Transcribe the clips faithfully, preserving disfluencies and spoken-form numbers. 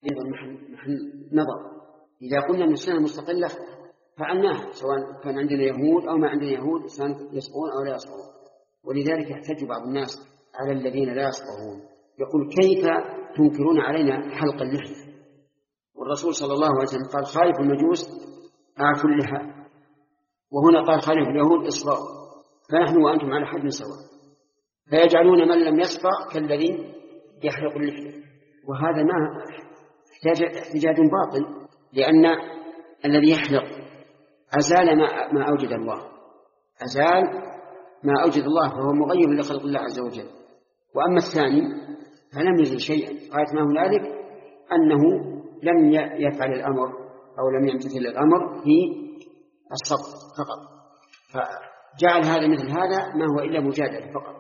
أيضا محل نظر. إذا قلنا أن السنة مستقلة فعلناها، سواء كان عندنا يهود أو ما عندنا يهود يصبغون أو لا يصبغون. ولذلك يحتج بعض الناس على الذين لا يصبغون، يقول كيف تنكرون علينا حلق اللحية، والرسول صلى الله عليه وسلم قال خالف المجوس أعفوا اللحى، وهنا قال خالف اليهود إصبغ، فنحن وأنتم على حد سواء. فيجعلون من لم يصبغ كالذي يحلق اللحية، وهذا ما احتجاج باطل، لأن الذي يحلق أزال ما أوجد الله، أزال ما أوجد الله، فهو مغير لخلق الله عز وجل. وأما الثاني فلم يزل شيئا، غاية ما هنالك أنه لم يفعل الأمر أو لم يمتثل الأمر في الصبر فقط، فجعل هذا مثل هذا ما هو إلا مجادلة فقط.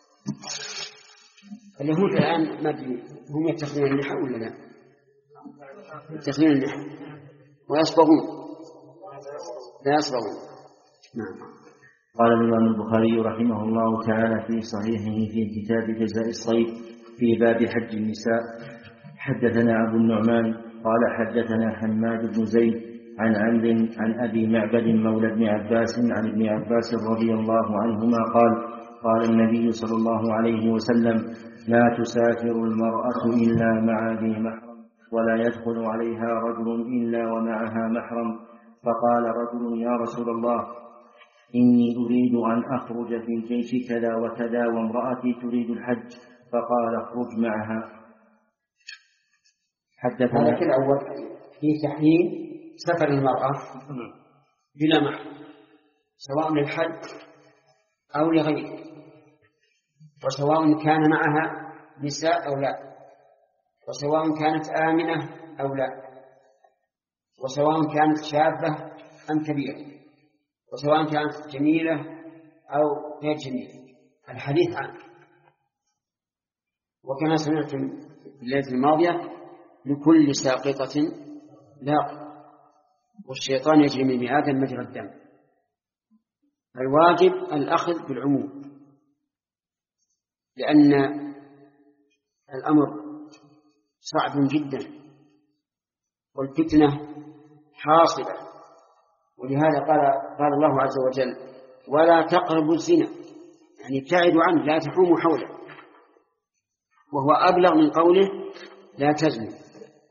اليهود الآن ما هم يتخذون اللحى ولا لا؟ يتخذون اللحى ويصبغون لا يصبغون. نعم. قال الإمام البخاري رحمه الله تعالى في صحيحه في كتاب جزاء الصيد في باب حج النساء: حدثنا أبو النعمان قال حدثنا حماد بن زيد عن عمرو عن أبي معبد مولى ابن عباس عن ابن عباس رضي الله عنهما قال: قال النبي صلى الله عليه وسلم: لا تسافر المرأة إلا مع ذي محرم، ولا يدخل عليها رجل إلا ومعها محرم. فقال رجل: يا رسول الله، إني أريد أن أخرج في الجيش كذا وكذا، وامرأتي تريد الحج. فقال: اخرج معها. حدثنا هذا في الأول في تحريم سفر المرأة بلا محرم، سواء للحج أو لغيره، وسواء كان معها نساء أو لا، وسواء كانت آمنة أو لا، وسواء كانت شابة أم كبيرة، وسواء كانت جميلة أو غير جميلة. الحديث عنه. وكما سمعتم في الليلة الماضية: لكل ساقطة لاقط، والشيطان يجري من ابن آدم مجرى الدم. الواجب الأخذ بالعموم، لأن الأمر صعب جدا والفتنة حاصلة. ولهذا قال, قال الله عز وجل: ولا تقربوا الزنا، يعني ابتعدوا عنه، لا تحوموا حوله، وهو أبلغ من قوله لا تزنوا.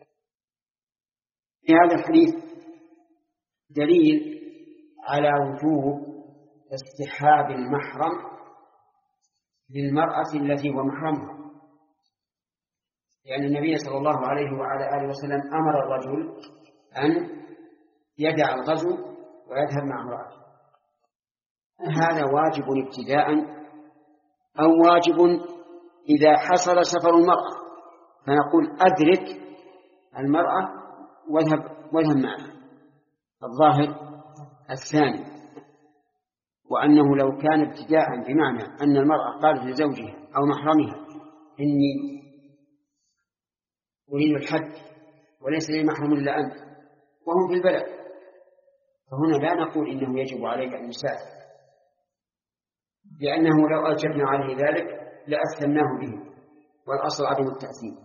في هذا الحديث دليل على وجوب استحباب المحرم للمرأة التي هو محرمها، لأن النبي صلى الله عليه وعلى آله وسلم أمر الرجل أن يدع الغزو ويذهب مع امرأته. هذا واجب ابتداء، أو واجب إذا حصل سفر المرأة، فنقول أدرك المرأة واذهب واذهب معها. الظاهر الثاني، وأنه لو كان ابتداء بمعنى أن المرأة قالت لزوجها أو محرمها: إني أريد الحج وليس لي محرم إلا أنت، وهم في البلد، فهنا لا نقول إنه يجب عليك أن يسافر، لأنه لو أوجبنا عليه ذلك لأثناه به، والأصل عدم التأثيم.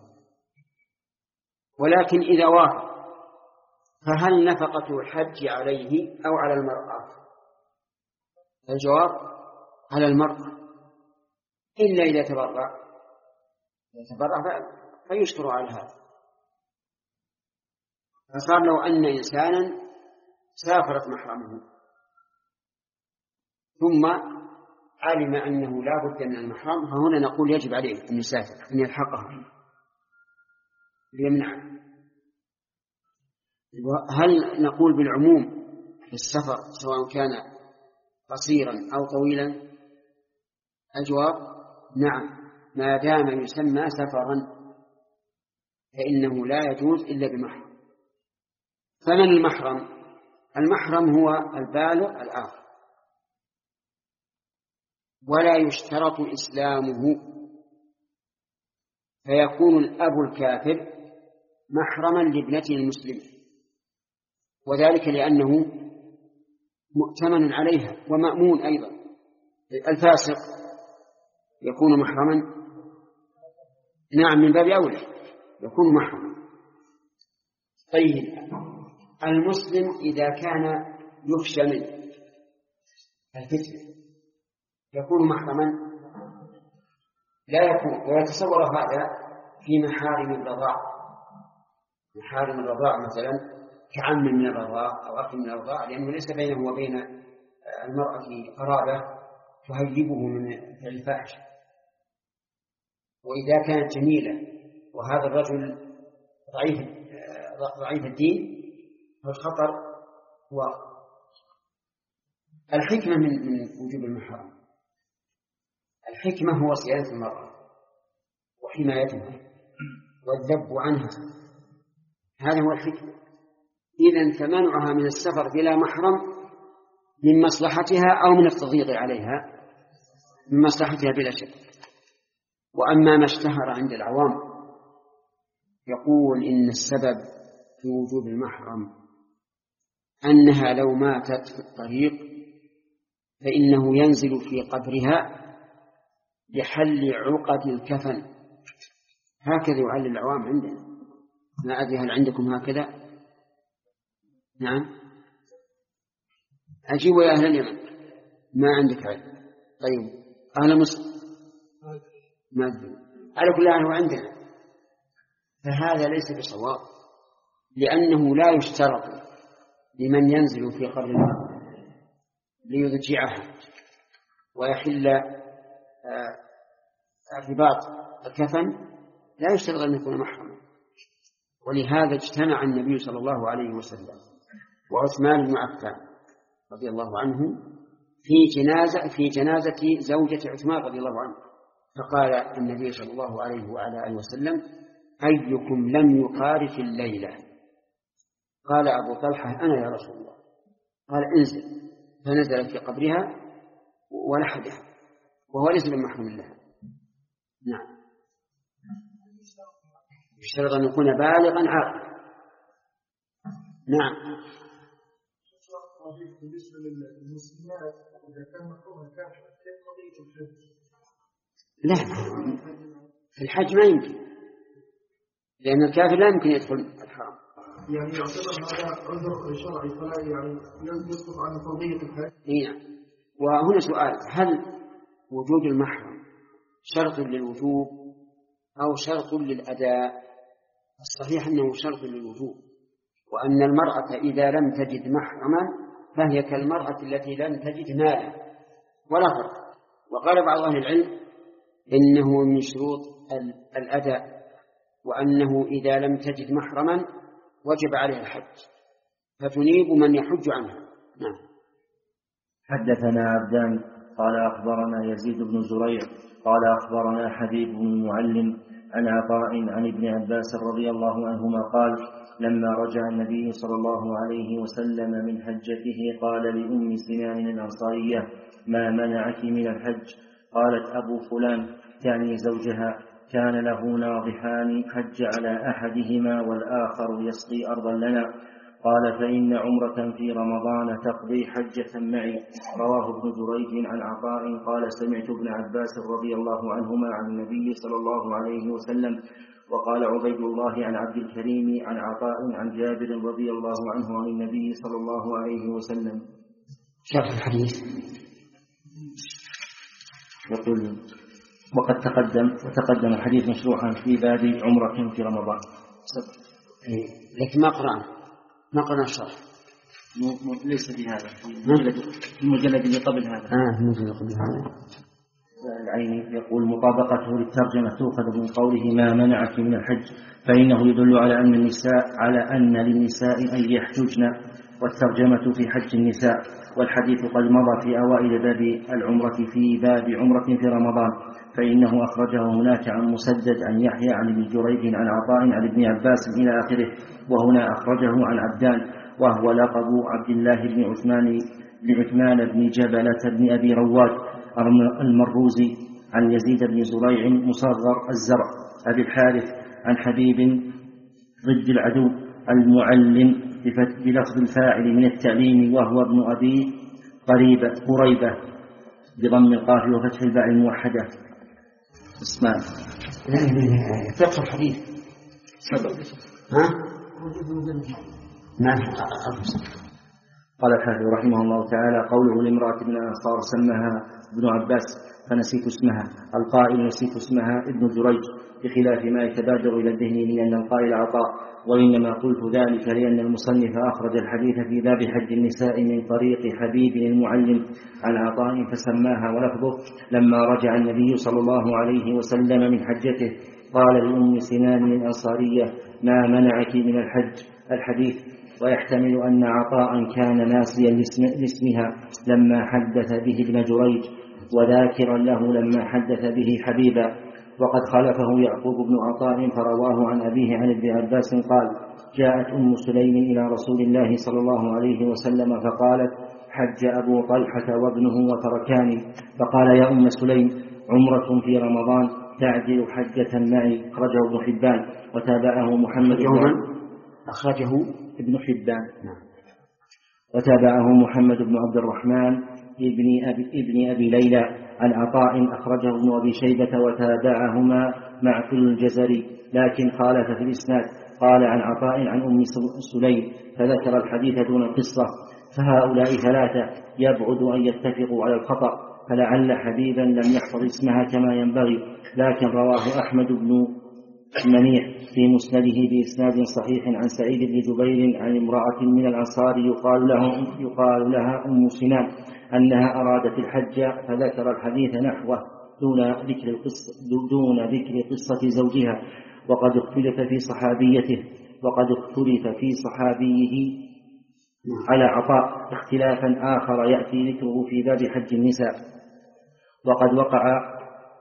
ولكن إذا وافق، فهل نفقة الحج عليه أو على المرأة؟ الجواب: على المرأة، إلا إذا تبرع يتبرع فيشكر على هذا. فصار لو أن إنسانا سافرت محرمه ثم علم أنه لا بد من المحرم، فهنا نقول يجب عليه أن يسافر، أن يلحقها ليمنعه. هل نقول بالعموم في السفر سواء كان قصيرا أو طويلا؟ الجواب: نعم، ما دام يسمى سفرا فإنه لا يجوز إلا بمحرم. فمن المحرم؟ المحرم هو البالغ العاقل، ولا يشترط إسلامه، فيكون الأب الكافر محرما لابنته المسلمة، وذلك لأنه مؤتمن عليها ومأمون أيضا. الفاسق يكون محرما، نعم، من باب أولى يكون محرما، طيب المسلم إذا كان يخشى منه الفتنة يكون محرما؟ لا يكون. ويتصور هذا في محارم الرضاع. محارم الرضاع مثلا كعم من الرضاع أو أخ من الرضاع، لأنه ليس بينه وبين المرأة قرابة تهيبه من فعل الفاحشة. وإذا كانت جميلة وهذا الرجل ضعيف ضعيف الدين فالخطر هو الحكمة من من وجوب المحرم. الحكمة هو صيانة المرأة وحمايتها والذب عنها، هذا هو الحكمة. إذن فمنعها من السفر بلا محرم من مصلحتها أو من التضييق عليها من مصلحتها بلا شك. وأما ما اشتهر عند العوام يقول إن السبب في وجوب المحرم أنها لو ماتت في الطريق فإنه ينزل في قبرها لحل عقد الكفن. هكذا يعلل العوام عندنا، ما أدري هل عندكم هكذا؟ نعم، أجيبوا يا أهل اليمن، ما عندك علم. طيب أهل مصر ما أدري، على كل حال هو عندنا. فهذا ليس بصواب، لأنه لا يشترط لمن ينزل في قبر المرأة ليضجعها ويحل ارتباط الكفن لا يشترط أن يكون محرما. ولهذا اجتمع النبي صلى الله عليه وسلم وعثمان بن عفان رضي الله عنه في جنازة في جنازة زوجة عثمان رضي الله عنه، فقال النبي صلى الله عليه وعلى آله وسلم: أيكم لم يقارف الليلة؟ قال أبو طلحة: أنا يا رسول الله. قال: انزل. فنزل في قبرها ولحدها وهو ليس بمحرم لها. نعم، يشترط أن يكون بالغا عاقلا. نعم. بالنسبة للمسلمات إذا كان محرمها كافر كيف قضية الحج؟ لا، في الحج ما يمكن، لأن الكافر لا يمكن يدخل الحرم. يعني يعتبر هذا عذر شرعي فلا يعني يسقط عن قضية الحج. نعم. وهنا سؤال: هل وجود المحرم شرط للوجوب أو شرط للأداء؟ الصحيح أنه شرط للوجوب، وأن المرأة إذا لم تجد محرما فهي كالمرأة التي لم تجد مالا ولا فرق. وقال بعض أهل العلم إنه من شروط الأداء، وأنه إذا لم تجد محرما وجب عليها الحج فتنيب من يحج عنها. نعم. حدثنا عبدان قال أخبرنا يزيد بن زريع قال أخبرنا حبيب بن المعلم عن عطاء عن ابن عباس رضي الله عنهما قال: لما رجع النبي صلى الله عليه وسلم من حجته قال لأم سنان الأنصارية: ما منعك من الحج؟ قالت: أبو فلان، تعني زوجها، كان له ناضحان حج على أحدهما والآخر يسقي أرضا لنا. قال: فإن عمرة في رمضان تقضي حجة معي. رواه ابن جريج عن عطاء قال: سمعت ابن عباس رضي الله عنهما عن النبي صلى الله عليه وسلم. وقال عبيد الله عن عبد الكريم عن عطاء عن جابر رضي الله عنه عن النبي صلى الله عليه وسلم. شرح الحديث. يقول: وقد تقدم وتقدم الحديث مشروحا في باب عمرة في رمضان. لكن ما قرأنا ما قرأنا الشرح. ليس بهذا، في المجلد اللي قبل هذا. آه المجلد قبل هذا. العين يقول: مطابقته للترجمة تؤخذ من قوله: ما منعك من الحج، فإنه يدل على أن النساء على أن للنساء أن يحججن، والترجمة في حج النساء. والحديث قد مضى في أوائل باب العمرة في باب عمرة في رمضان، فإنه أخرجه هناك عن مسدد عن يحيى عن ابن جريج عن عطاء عن ابن عباس إلى آخره. وهنا أخرجه عن عبدان وهو لقب عبد الله بن عثمان لعثمان بن جبلة بن أبي رواد المروزي عن يزيد بن زريع مصغر الزرع أبي الحارث عن حبيب ضد العدو المعلم بلفظ الفاعل من التعليم وهو ابن أبي قريبة قريبة بضم القاف وفتح الباء الموحدة. اسمع لا لا لا تقصد الحديث سبب ها ما في قال الحافظ رحمه الله تعالى: قوله لامرأة من الأنصار سماها ابن عباس فنسيت اسمها، القائل نسيت اسمها ابن جريج، بخلاف ما يتبادر إلى الذهن من أن القائل عطاء، وإنما قلت ذلك لأن المصنف أخرج الحديث في باب حج النساء من طريق حبيب المعلم عن عطاء فسماها، ولفظه: لما رجع النبي صلى الله عليه وسلم من حجته قال لأم سنان الأنصارية: ما منعك من الحج؟ الحديث. ويحتمل أن عطاء كان ناسيا لاسمها لما حدث به ابن جريج، وذاكرا له لما حدث به حبيبا. وقد خلفه يعقوب بن عطاء فرواه عن أبيه عن ابن عباس قال: جاءت أم سليم إلى رسول الله صلى الله عليه وسلم فقالت: حج أبو طلحة وابنه وتركاني، فقال: يا أم سليم، عمرة في رمضان تعدل حجة معي. أخرجه ابن حبان وتابعه محمد بن أخرجه ابن حبان وتابعه محمد بن عبد الرحمن ابن أبي, ابن أبي ليلى عن عطاء، أخرجه ابن أبي شيبة وتابعهما معقل الجزري، لكن خالف في الإسناد، قال عن عطاء عن أم سليم، فذكر الحديث دون القصة. فهؤلاء ثلاثة يبعد أن يتفقوا على الخطأ، فلعل حبيبا لم يحفظ اسمها كما ينبغي، لكن رواه أحمد بن منيع في مسنده بإسناد صحيح عن سعيد بن جبير عن امرأة من الأنصار يقال, له يقال لها أم سنان أنها أرادت الحج، فذكر الحديث نحوه دون ذكر القصة, دون ذكر قصة زوجها. وقد اختلف في صحابيته وقد اختلف في صحابيه على عطاء اختلافا آخر يأتي ذكره في باب حج النساء. وقد وقع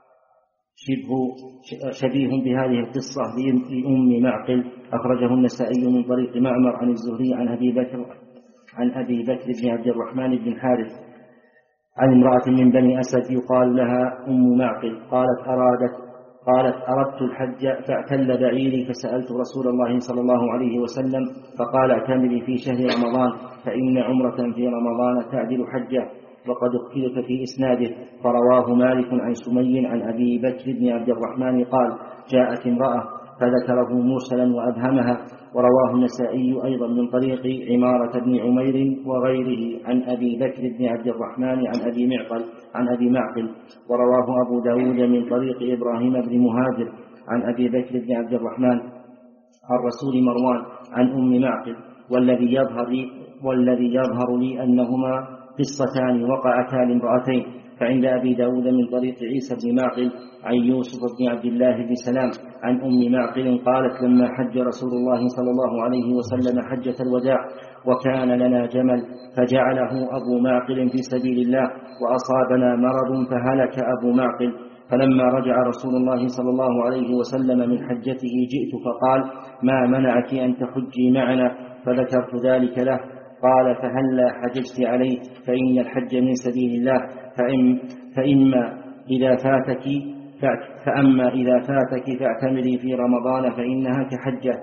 شبه شبيه بهذه القصة لأم معقل، أخرجه النسائي من طريق معمر عن الزهري عن أبي بكر عن أبي بكر بن عبد الرحمن بن حارث عن امرأة من بني أسد يقال لها أم معقل قالت أرادت قالت أردت الحج فاعتل بعيري فسألت رسول الله صلى الله عليه وسلم فقال: اعتمري في شهر رمضان فإن عمرة في رمضان تعدل حجة. وقد اختلف في إسناده، فرواه مالك عن سمي عن أبي بكر بن عبد الرحمن قال: جاءت امرأة فذكره مرسلا وأبهمها. ورواه النسائي أيضا من طريق عمارة بن عمير وغيره عن أبي بكر بن عبد الرحمن عن أبي معقل عن أبي معقل. ورواه أبو داود من طريق إبراهيم بن مهاجر عن أبي بكر بن عبد الرحمن عن رسول مروان عن أم معقل. والذي يظهر لي, والذي يظهر لي أنهما قصتان وقعتا لامرأتين، فعند أبي داود من طريق عيسى بن معقل عن يوسف بن عبد الله بن سلام عن أم معقل قالت: لما حج رسول الله صلى الله عليه وسلم حجة الوداع وكان لنا جمل فجعله أبو معقل في سبيل الله وأصابنا مرض فهلك أبو معقل، فلما رجع رسول الله صلى الله عليه وسلم من حجته جئت فقال: ما منعك أن تحجي معنا؟ فذكرت ذلك له، قال: فهلا حججت عليه؟ فإن الحج من سبيل الله، فإن فإما إذا فاتك فأما إذا فاتك فاعتمري في رمضان فإنها كحجة.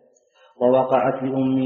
ووقعت لأم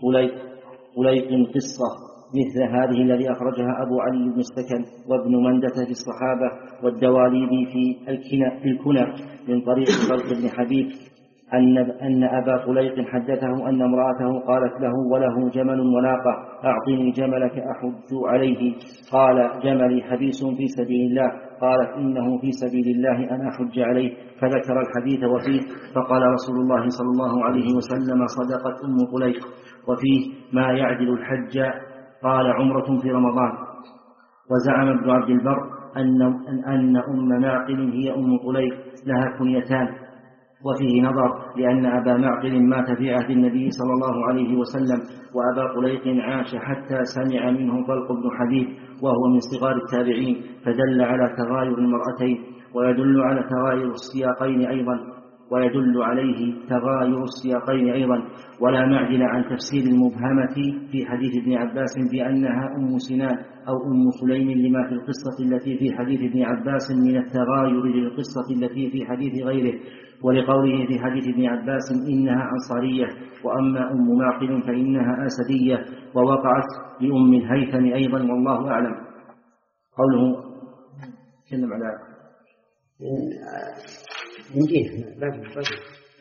طليق قصة مثل هذه الذي أخرجها أبو علي بن السكن وابن مندة في الصحابة والدواليبي في الكنى من طريق طلق بن حبيب أن, أن أبا طليق حدثه أن امرأته قالت له وله جمل وناقة: أعطني جملك أحج عليه. قال: جملي حبيس في سبيل الله. قالت: إنه في سبيل الله أن أحج عليه. فذكر الحديث وفيه: فقال رسول الله صلى الله عليه وسلم: صدقت أم طليق. وفيه ما يعدل الحج. قال: عمرة في رمضان. وزعم ابن عبد البر أن, أن أم معقل هي أم طليق لها كنيتان، وفيه نظر، لأن أبا معقل مات في عهد النبي صلى الله عليه وسلم، وأبا طليق عاش حتى سمع منه طلق بن حبيب وهو من صغار التابعين، فدل على تغاير المرأتين، ويدل على تغاير السياقين أيضا ويدل عليه تغاير السياقين أيضا ولا معدل عن تفسير المبهمة في حديث ابن عباس بأنها أم سنان أو أم سليم لما في القصة التي في حديث ابن عباس من التغاير للقصة التي في حديث غيره، ولقوله في حديث ابن عباس إنها أنصارية، وأما أم معقل فإنها آسدية، ووقعت لأم الهيثم أيضا، والله أعلم. قوله كلم على نجيه بدل بدل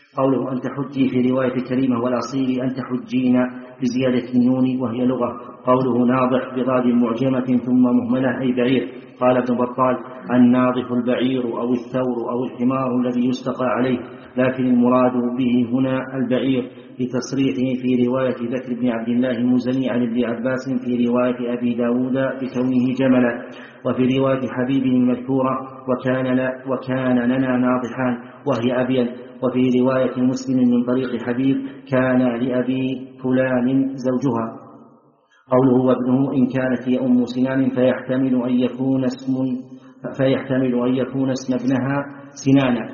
قوله أن تحجي في رواية كريمة والأصيل أن تحجين بزيادة النون وهي لغة. قوله ناضح بضاد معجمة ثم مهملة أي بعير. قال ابن بطال الناضح البعير أو الثور أو الحمار الذي يستقى عليه، لكن المراد به هنا البعير لتصريحه في رواية بكر بن عبد الله المزني عن ابن عباس في رواية أبي داود بكونه جملا. وفي رواية حبيبه المذكورة وكان, وكان لنا ناضحان وهي أبيض. وفي رواية مسلم من طريق حبيب كان لأبي فلان زوجها. قوله وابنه إن كانت هي أم سنان فيحتمل أن يكون اسم فيحتمل أن يكون اسم ابنها سنانا،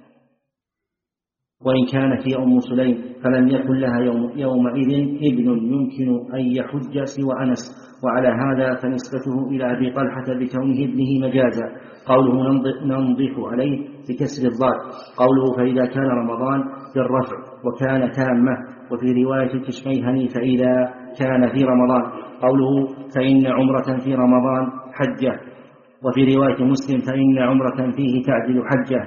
وإن كانت هي أم سليم فلم يكن لها يوم يومئذ ابن يمكن أن يحج سوى أنس، وعلى هذا فنسبته إلى أبي طلحة بكونه ابنه مجازا. قوله ننضح عليه بكسر الضاد. قوله فإذا كان رمضان بالرفع وكان تامة. وفي رواية الكشميهني فإذا كان في رمضان. قوله فإن عمرة في رمضان حجة. وفي رواية مسلم فإن عمرة فيه تعدل حجة.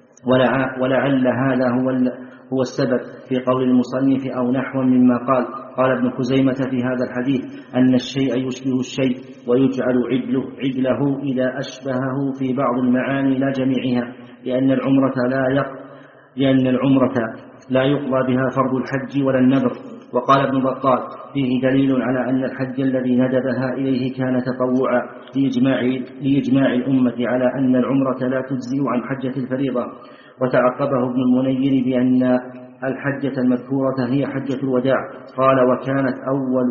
ولعل هذا هو هو السبب في قول المصنف أو نحو مما قال. قال ابن خزيمة في هذا الحديث أن الشيء يشبه الشيء ويجعل عدله, عدله إذا أشبهه في بعض المعاني لا جميعها، لأن العمرة لا يق لأن العمرة لا يقضى بها فرض الحج ولا النذر. وقال ابن بطال فيه دليل على أن الحج الذي ندبها إليه كان تطوعا لإجماع, لإجماع الأمة على أن العمرة لا تجزئ عن حجة الفريضة. وتعقبه ابن المنير بأن الحجة المذكورة هي حجة الوداع. قال وكانت أول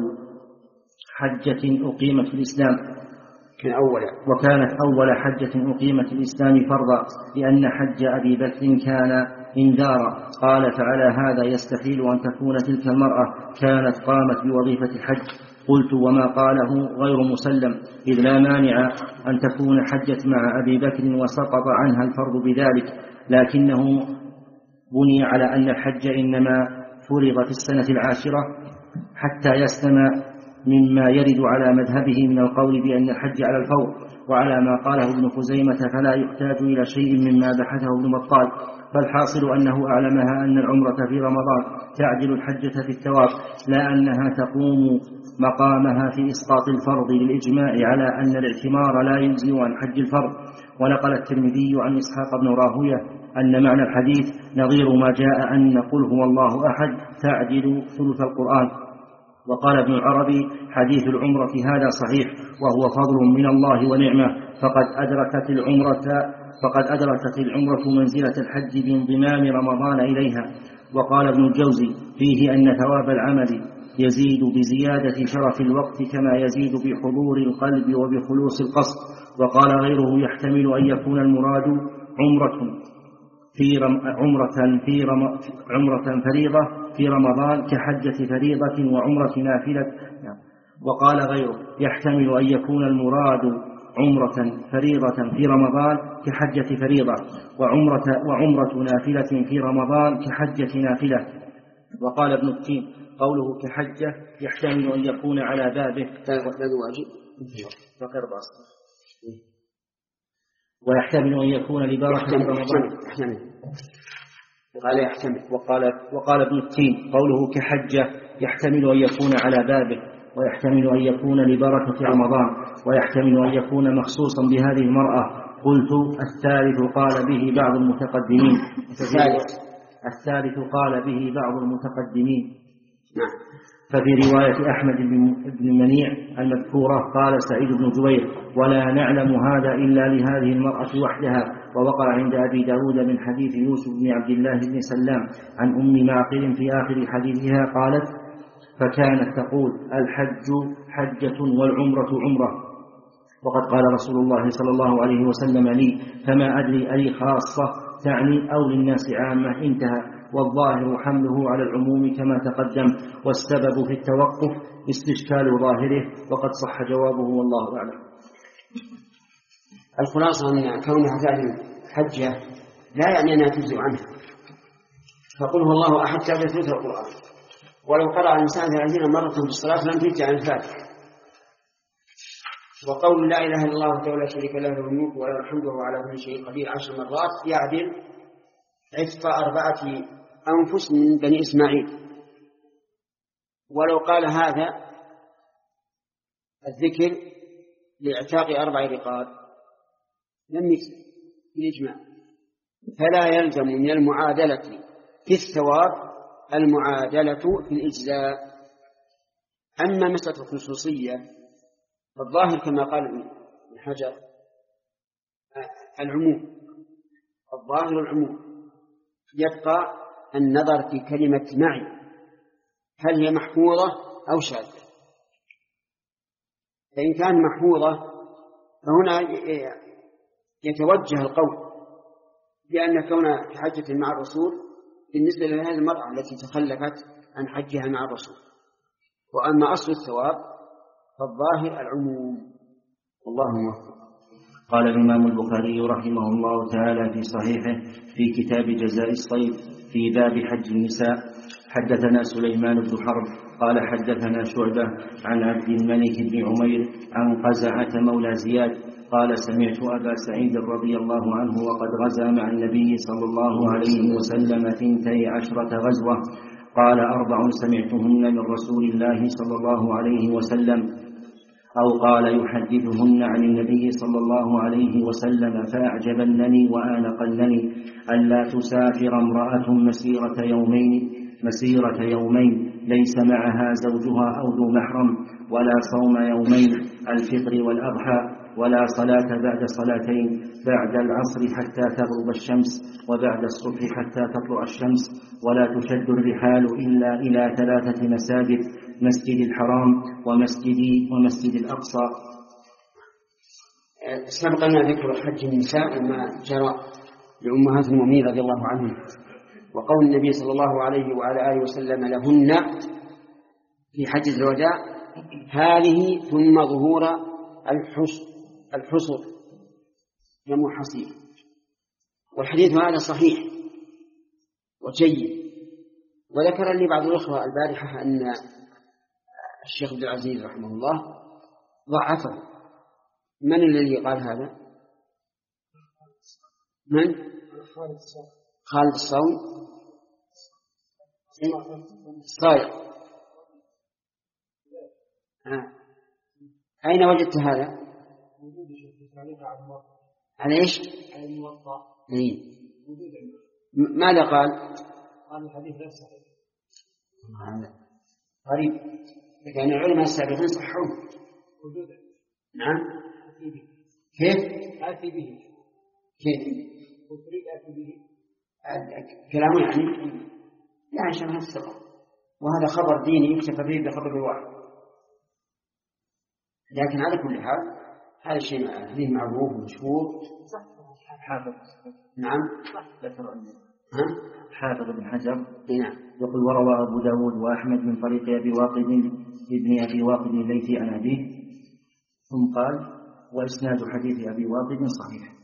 حجة أقيمت في الإسلام وكانت أول حجة أقيمت في الإسلام فرضا، لأن حج أبي بكر كان إنذارا. قال فعلى هذا يستحيل أن تكون تلك المرأة كانت قامت بوظيفة الحج. قلت وما قاله غير مسلم، إذ لا مانع أن تكون حجت مع أبي بكر وسقط عنها الفرض بذلك، لكنه بني على أن الحج إنما فرض في السنة العاشرة حتى يسلم مما يرد على مذهبه من القول بأن الحج على الفور. وعلى ما قاله ابن خزيمة فلا يحتاج إلى شيء مما بحثه ابن بطال، فالحاصل أنه أعلمها أن العمرة في رمضان تعدل الحجة في الثواب، لا أنها تقوم مقامها في إسقاط الفرض، للإجماع على أن الاعتمار لا يجزئ عن حج الفرض. ونقل الترمذي عن إسحاق بن راهوية أن معنى الحديث نظير ما جاء أن قل هو الله أحد تعدل ثلث القرآن. وقال ابن العربي حديث العمرة هذا صحيح وهو فضل من الله ونعمة، فقد أدركت العمرة فقد أدركت العمرة منزلة الحج بانضمام رمضان إليها. وقال ابن الجوزي فيه أن ثواب العمل يزيد بزيادة شرف الوقت كما يزيد بحضور القلب وبخلوص القصد. وقال غيره يحتمل أن يكون المراد عمرة في رم عمرة في رم عمرة فريضة في رمضان كحجة فريضة وعمرة نافلة. وقال غيره يحتمل أن يكون المراد عمرة فريضة في رمضان كحجة فريضة وعمرة, وعمرة نافلة في رمضان كحجة نافلة. وقال ابن التين قوله كحجة يحتمل أن يكون على بابه ويحتمل أن يكون لبركة رمضان. قال يحتمل. وقال, وقال ابن التين قوله كحجة يحتمل أن يكون على بابه ويحتمل أن يكون لبركة رمضان ويحتمل أن يكون مخصوصا بهذه المرأة. قلت الثالث قال به بعض المتقدمين الثالث قال به بعض المتقدمين ففي رواية أحمد بن منيع المذكورة قال سعيد بن جبير ولا نعلم هذا إلا لهذه المرأة وحدها. ووقع عند أبي داود من حديث يوسف بن عبد الله بن سلام عن أم معقل في آخر حديثها قالت فكانت تقول الحج حجة والعمرة عمرة. وقد قال رسول الله صلى الله عليه وسلم لي فما أدري ألي خاصة تعني أو للناس عامة. انتهى. والظاهر حمله على العموم كما تقدم، والسبب في التوقف استشكال ظاهره، وقد صح جوابه والله أعلم. الخلاصة أن كونها تعدل حجة لا يعني أنها تجزئ عنها، فقل هو الله أحد تعدل ثلث القرآن، ولو قرأ الإنسان ثلاثين مرة في الصلاة لم تجزئ عن الفاتحة. وقول لا إله إلا الله وحده لا شريك له له الملك وله الحمد وهو على كل شيء قدير عشر مرات يعدل عتق أربعة أنفس من بني إسماعيل. ولو قال هذا الذكر لاعتاق أربع رقاب لم يجزم بالإجماع. فلا يلزم من المعادلة في الثواب المعادلة في الإجزاء. أما مسألة الخصوصية فالظاهر كما قال ابن حجر العموم، الظاهر العموم، يبقى النظر في كلمة معي هل هي محفوظة أو شاذة. فإن كان محفوظة فهنا يتوجه القول بأن كونها في حجة مع الرسول بالنسبة لهذه المرأة التي تخلفت عن حجها مع الرسول. وأما أصل الثواب فالظاهر العموم، والله موفق. قال الإمام البخاري رحمه الله تعالى في صحيحه في كتاب جزاء الصيد في باب حج النساء: حدثنا سليمان بن حرب قال حدثنا شعبة عن عبد الملك بن عمير عن قزعة مولى زياد قال سمعت أبا سعيد رضي الله عنه وقد غزا مع النبي صلى الله عليه وسلم ثنتي عشرة غزوة قال أربع سمعتهن من رسول الله صلى الله عليه وسلم أو قال يحدثهن عن النبي صلى الله عليه وسلم فأعجبنني وآنقنني: ألا تسافر امرأة مسيرة يومين مسيرة يومين ليس معها زوجها أو ذو محرم، ولا صوم يومين الفطر والأضحى، ولا صلاة بعد صلاتين، بعد العصر حتى تغرب الشمس، وبعد الصبح حتى تطلع الشمس، ولا تشد الرحال إلا إلى ثلاثة مساجد: مسجد الحرام ومسجد ومسجد الأقصى. سبق لنا ذكر حج النساء وما جرى لأمهات المؤمنين رضي الله عنهم، وقول النبي صلى الله عليه وعلى آله وسلم لهن في حج الوداع: هذه ثم ظهور الحصر الحصر جمع حصير. والحديث هذا صحيح وجيد. وذكر لي بعض الأخوة البارحة أن الشيخ عبد العزيز رحمه الله ضعفه. من الذي قال هذا؟ من؟ خالد الصاوي صايع. آه. أين وجدت هذا؟ على إيش؟ على الموطأ. إيه. ماذا قال؟ قال الحديث غير صحيح. غريب، لأن العلماء السابقين صحوه. نعم. كيف؟ آتي به. كيف؟ وتريد آتي به. كلامه يعني يعني شبه الثقة، وهذا خبر ديني يكتفى به بخبر واحد. لكن على كل حال هذا الشيء هذه معروف ومشهور. حافظ. نعم. ها؟ حافظ بن حجر. نعم. يقول: وروى أبو داود وأحمد من طريق أبي واقد ابن أبي واقد الليثي عن أبيه، ثم قال: وإسناد حديث أبي واقد صحيح.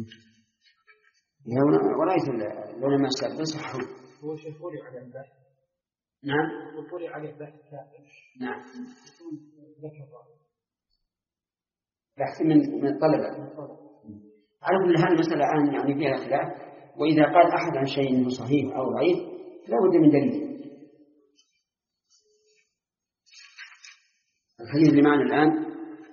ورأيت العلماء السابقين صحوا. هو شفوري على البحث. نعم. شفوري على البحث. نعم. بحث من من الطلبة. على كل حال المسألة الآن يعني فيها خلاف، وإذا قال أحد عن شيء إنه صحيح أو ضعيف لا بد من دليل. الحديث اللي معنا الآن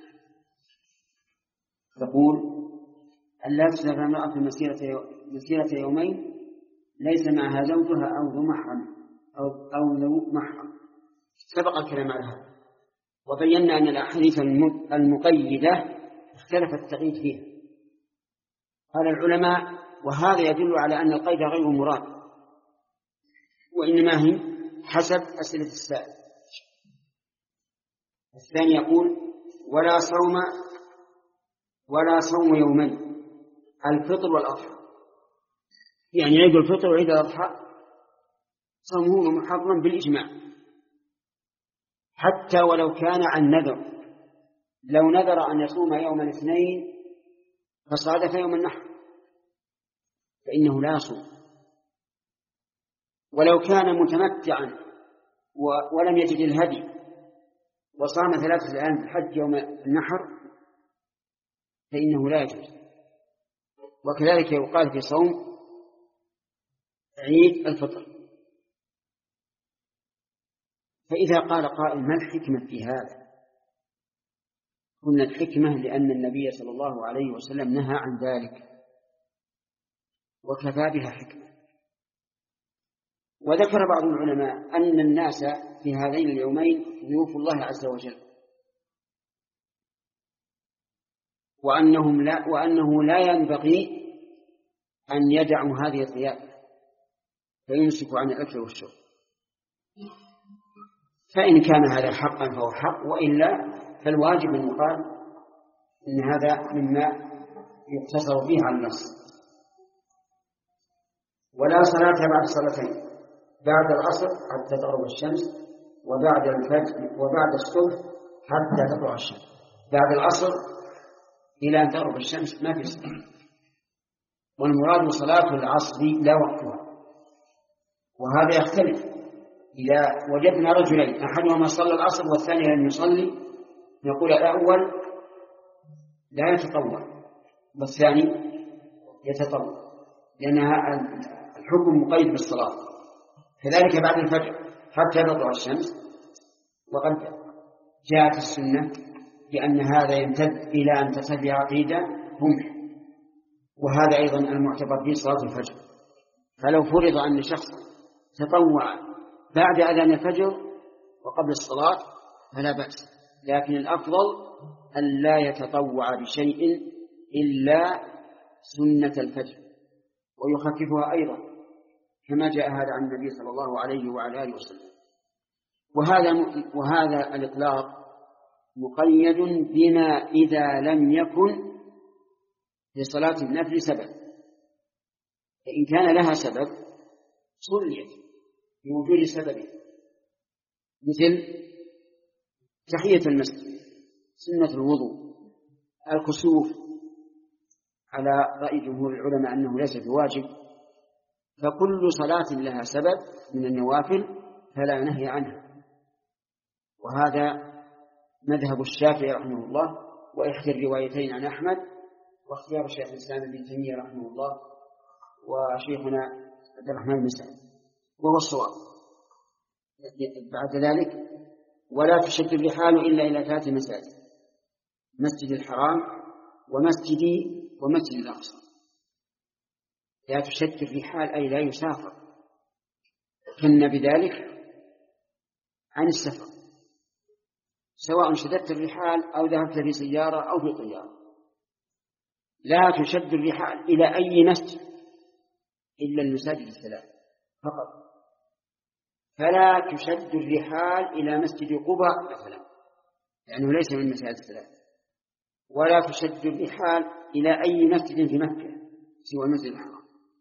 يقول: ألا تسافر امرأة في مسيرة مسيرة يومين ليس معها زوجها أو ذو محرم أو أو ذو محرم. سبق الكلام على هذا، وبينا أن الأحاديث المقيدة اختلف التقييد فيها. قال العلماء: وهذا يدل على أن القيد غير مراد، وإنما هي حسب أسئلة السائل. الثاني يقول: ولا صوم ولا صوم يومين الفطر والأضحى، يعني عيد الفطر وعيد الأضحى صومه محرم بالإجماع، حتى ولو كان عن نذر. لو نذر أن يصوم يوم الاثنين فصادف يوم النحر فإنه لا يصوم. ولو كان متمتعا ولم يجد الهدي وصام ثلاثة أيام في الحج يوم النحر فإنه لا يجوز. وكذلك يقال في صوم عيد الفطر. فإذا قال قائل ما الحكمة في هذا؟ قلنا الحكمة لأن النبي صلى الله عليه وسلم نهى عن ذلك وكفى بها حكمة. وذكر بعض العلماء أن الناس في هذين اليومين ضيوف الله عز وجل، وأنهم لا وأنه لا ينبغي أن يدعوا هذه الضيافة فيمسكوا عن الأكل والشرب، فإن كان هذا حقا فهو حق، وإلا فالواجب أن يقال إن هذا مما يقتصر فيه على النص. ولا صلاة بعد الصلاتين، بعد العصر حتى تغرب الشمس، وبعد الفجر وبعد الصبح حتى تطلع الشمس. بعد العصر إلى أن تغرب الشمس ما في صلاة، والمراد صلاة العصر لا وقتها. وهذا يختلف إذا وجدنا رجلين أحدهما صلى العصر والثاني لم يصلي، نقول الأول لا يتطوع والثاني يتطوع، لأن الحكم مقيد بالصلاة. كذلك بعد الفجر حتى تطلع الشمس، وقد جاءت السنة بأن هذا يمتد إلى أن تصل عقيدة رمح، وهذا أيضا المعتبر في صلاة الفجر. فلو فرض أن شخص تطوع بعد أذان الفجر وقبل الصلاة فلا بأس، لكن الأفضل أن لا يتطوع بشيء إلا سنة الفجر، ويخففها أيضا كما جاء هذا عن النبي صلى الله عليه وعلى آله وسلم. وهذا وهذا الإطلاق مقيد بما إذا لم يكن لصلاة النفل سبب، فإن كان لها سبب صليت بوجود سببه، مثل تحية المسجد، سنة الوضوء، الكسوف على رأي جمهور العلماء أنه ليس بواجب. فكل صلاة لها سبب من النوافل فلا نهي عنها، وهذا مذهب الشافعي رحمه الله، وإحدى الروايتين عن أحمد، واختيار شيخ الإسلام ابن تيمية رحمه الله وشيخنا عبد الرحمن بن سعد، وهو الصواب. بعد ذلك ولا تشد الرحال إلا إلى ثلاث مساجد: مسجد الحرام ومسجدي ومسجد الأقصى. لا تشد الرحال أي لا يسافر، كن بذلك عن السفر، سواء شددت الرحال أو ذهبت في سيارة أو في طيارة. لا تشد الرحال إلى أي مسجد إلا المساجد الثلاث فقط، فلا تشد الرحال إلى مسجد قباء مثلا لأنه ليس من المساجد الثلاث، ولا تشد الرحال إلى أي مسجد في مكة سوى المسجد الحرام،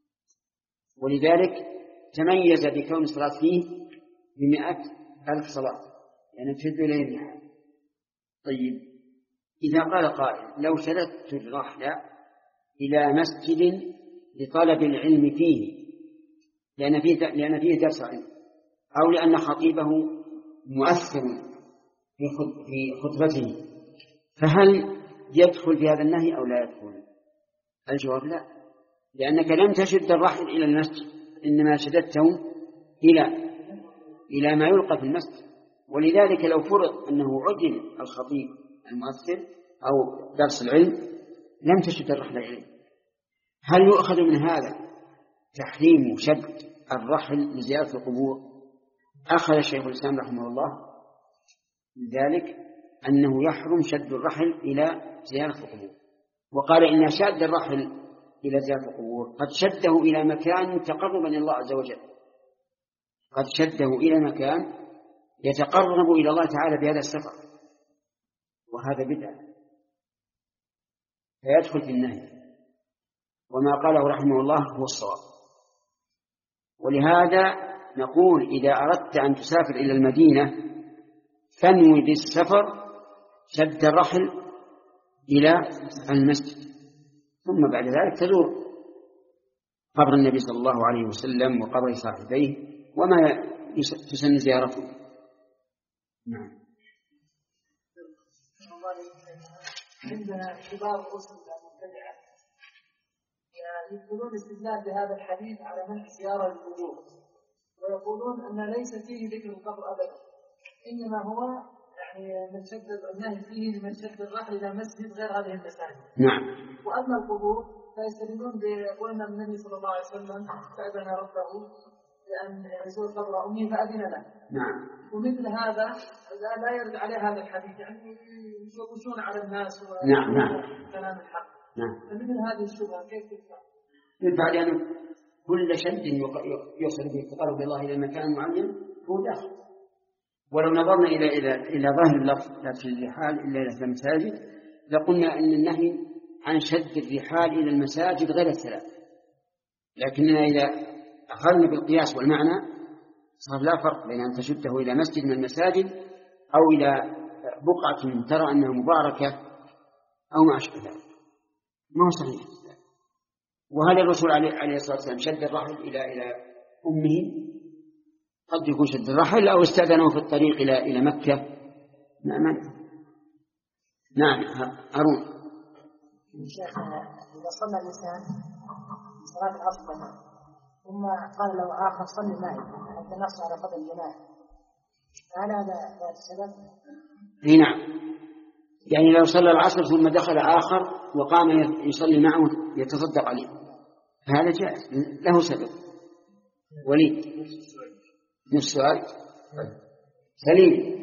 ولذلك تميز بكون الصلاة فيه بمئة ألف صلاة، يعني تشد إليه الرحال. طيب، إذا قال قائل لو شددت الرحل إلى مسجد لطلب العلم فيه لأن فيه, لأن فيه درس علم، أو لأن خطيبه مؤثر في خطبته، فهل يدخل في هذا النهي أو لا يدخل؟ الجواب لا، لأنك لم تشد الرحل إلى المسجد، إنما شددته إلى إلى ما يلقى في المسجد. ولذلك لو فرض أنه عدل الخطيب المؤثر أو درس العلم لم تشد الرحل إليه. هل يؤخذ من هذا تحريم شد الرحل لزيارة القبور؟ أخذ الشيخ الإسلام رحمه الله من ذلك أنه يحرم شد الرحل إلى زيارة القبور، وقال إن شد الرحل إلى زيارة القبور قد شده إلى مكان تقربا إلى الله عز وجل، قد شده إلى مكان يتقرب إلى الله تعالى بهذا السفر، وهذا بدعة فيدخل في النهي، وما قاله رحمه الله هو الصواب. ولهذا نقول إذا أردت أن تسافر إلى المدينة فانوي بالسفر شد الرحل إلى المسجد، ثم بعد ذلك تزور قبر النبي صلى الله عليه وسلم وقبر صاحبيه وما تسن زيارته. نعم. عندنا كبار الرسل المبتدعة يقولون استدلال بهذا الحديث على منع زيارة القبور، ويقولون أن ليس فيه ذكر القبر أبدا، إنما هو يعني من شد النهي فيه من شد الرحل إلى مسجد غير هذه المساجد. نعم. وأما القبور فيستدلون بقولنا النبي صلى الله عليه وسلم فأذن ربه لأن يزور قبر أمه فأذن له. نعم. ومثل هذا لا يرد عليه هذا الحديث يعني يشوشون على الناس نعم نعم كلام الحق. نعم. فمثل هذه الشبهة كيف تدفع؟ يدفع لأن كل شد يوصل بالتقرب الله إلى مكان معين هو داخل. ولو نظرنا إلى إلى إلى ظاهر اللفظ لا في الرحال إلا إلى المساجد لقلنا أن النهي عن شد الرحال إلى المساجد غير الثلاث، لكننا إذا أخذنا بالقياس والمعنى صار لا فرق بين أن تشده إلى مسجد من المساجد أو إلى بقعة ترى أنها مباركة أو ما أشبه ذلك، ما هو صحيح. وهل الرسول عليه الصلاة والسلام شد الرحل إلى إلى أمه؟ قد يكون شد الرحل أو استأذنه في الطريق إلى إلى مكة. نعم نعم. هارون. شيخ إذا صلى الإنسان صلاة العصر ثم قال له آخر صلي معي حتى نص على قدر الجماعة، هل هذا السبب؟ اي نعم، يعني لو صلى العصر ثم دخل آخر وقام يصلي معه يتصدق عليه هذا جائز له سبب. وليد نفس السؤال سليم.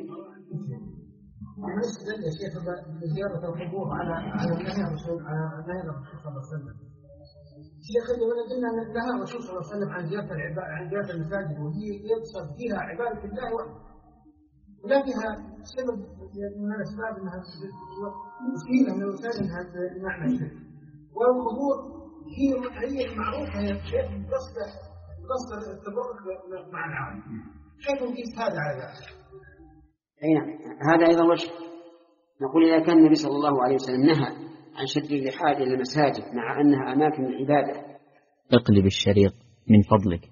بالنسبة يا شيخ زيارة القبور على على النهي الرسول على النهي الرسول صلى الله عليه وسلم. شيخ اللي قلنا أن نهى الرسول صلى الله عليه وسلم عن زيارة عن زيارة المساجد وهي يقصد فيها عبادة الله وحده، ولا فيها سبب من الأسباب أنها وسيلة من الوسائل أنها المعنى الشرك. والقبور هي هي المعروفة هي شيء قصد قصد التبرك مع العالم. كيف نقيس هذا على ذلك؟ أي نعم، هذا أيضا وجه. نقول إذا كان النبي صلى الله عليه وسلم نهى عن شد الرحال إلى المساجد مع أنها أماكن العبادة. اقلب الشريط من فضلك.